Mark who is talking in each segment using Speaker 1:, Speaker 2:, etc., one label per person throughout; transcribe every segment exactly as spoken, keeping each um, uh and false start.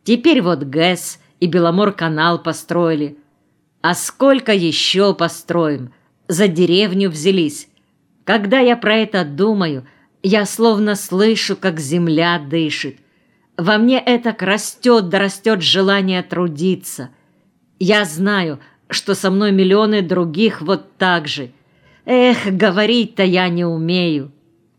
Speaker 1: Теперь вот ГЭС и Беломор-канал построили. А сколько еще построим? За деревню взялись. Когда я про это думаю, я словно слышу, как земля дышит. Во мне этак растет да растет желание трудиться. Я знаю, что со мной миллионы других вот так же. Эх, говорить-то я не умею.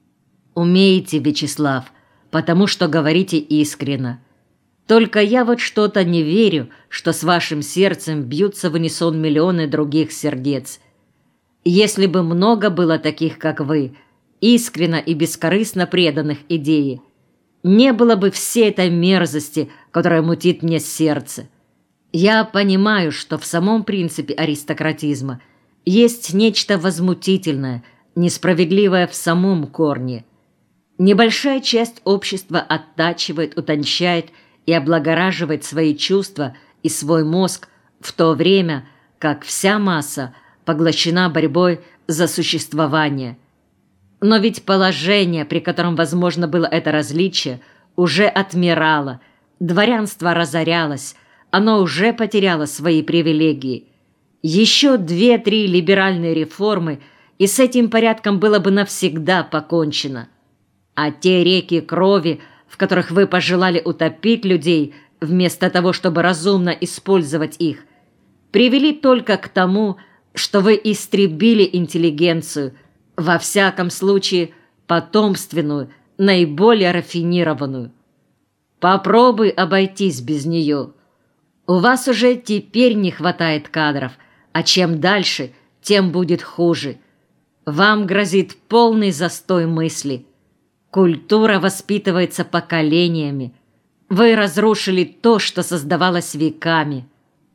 Speaker 1: Умеете, Вячеслав, потому что говорите искренно. Только я вот что-то не верю, что с вашим сердцем бьются в унисон миллионы других сердец. Если бы много было таких, как вы, искренно и бескорыстно преданных идее, не было бы всей этой мерзости, которая мутит мне сердце. Я понимаю, что в самом принципе аристократизма есть нечто возмутительное, несправедливое в самом корне. Небольшая часть общества оттачивает, утончает и облагораживает свои чувства и свой мозг, в то время как вся масса поглощена борьбой за существование. Но ведь положение, при котором возможно было это различие, уже отмирало, дворянство разорялось, оно уже потеряло свои привилегии. Еще две-три либеральные реформы, и с этим порядком было бы навсегда покончено. А те реки крови, в которых вы пожелали утопить людей, вместо того, чтобы разумно использовать их, привели только к тому, что вы истребили интеллигенцию, во всяком случае потомственную, наиболее рафинированную. Попробуй обойтись без нее. У вас уже теперь не хватает кадров, а чем дальше, тем будет хуже. Вам грозит полный застой мысли. Культура воспитывается поколениями. Вы разрушили то, что создавалось веками.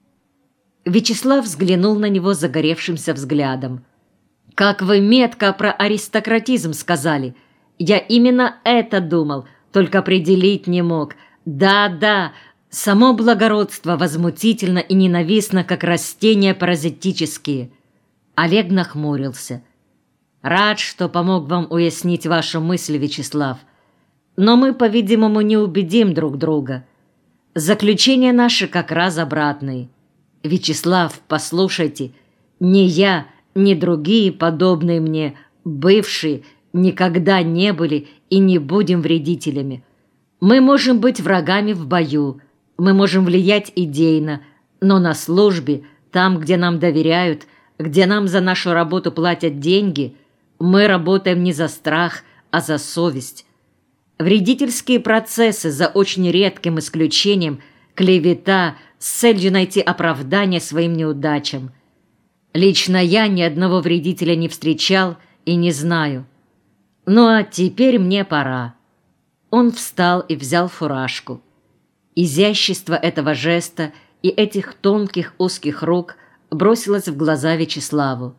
Speaker 1: Вячеслав взглянул на него загоревшимся взглядом. «Как вы метко про аристократизм сказали! Я именно это думал, только определить не мог. Да-да, само благородство возмутительно и ненавистно, как растения паразитические». Олег нахмурился. «Рад, что помог вам уяснить вашу мысль, Вячеслав. Но мы, по-видимому, не убедим друг друга. Заключения наши как раз обратные. Вячеслав, послушайте, ни я, ни другие подобные мне, бывшие, никогда не были и не будем вредителями. Мы можем быть врагами в бою, мы можем влиять идейно, но на службе, там, где нам доверяют, где нам за нашу работу платят деньги, мы работаем не за страх, а за совесть. Вредительские процессы, за очень редким исключением, клевета с целью найти оправдание своим неудачам. Лично я ни одного вредителя не встречал и не знаю. Ну а теперь мне пора». Он встал и взял фуражку. Изящество этого жеста и этих тонких узких рук бросилось в глаза Вячеславу.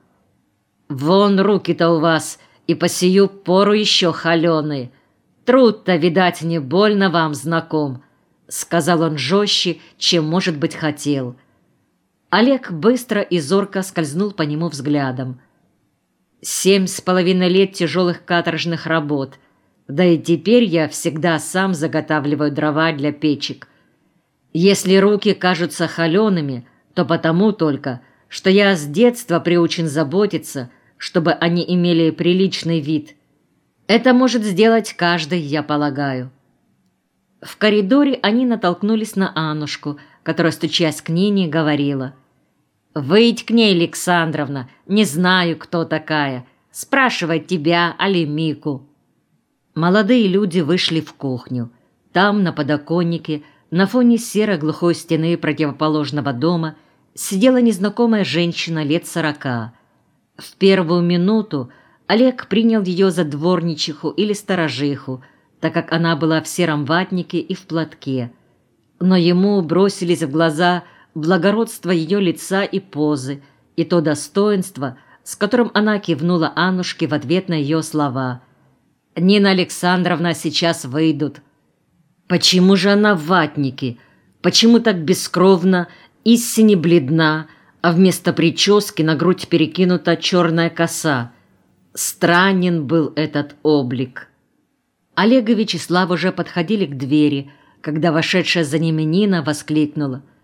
Speaker 1: «Вон руки-то у вас и по сию пору еще холеные. Труд-то, видать, не больно вам знаком», — сказал он жестче, чем, может быть, хотел. Олег быстро и зорко скользнул по нему взглядом. «Семь с половиной лет тяжелых каторжных работ, да и теперь я всегда сам заготавливаю дрова для печек. Если руки кажутся холеными, то потому только, что я с детства приучен заботиться, чтобы они имели приличный вид. Это может сделать каждый, я полагаю». В коридоре они натолкнулись на Аннушку, которая, стучась к Нине, говорила: «Выйдь к ней, Александровна, не знаю, кто такая. Спрашивай тебя, али Мику». Молодые люди вышли в кухню. Там, на подоконнике, на фоне серо-глухой стены противоположного дома, сидела незнакомая женщина лет сорока. В первую минуту Олег принял ее за дворничиху или сторожиху, так как она была в сером ватнике и в платке. Но ему бросились в глаза благородство ее лица и позы, и то достоинство, с которым она кивнула Аннушке в ответ на ее слова. «Нина Александровна сейчас выйдут». Почему же она в ватнике? Почему так бескровно, истинно бледна, а вместо прически на грудь перекинута черная коса? Странен был этот облик. Олег и Вячеслав уже подходили к двери, когда вошедшая за ними Нина воскликнула: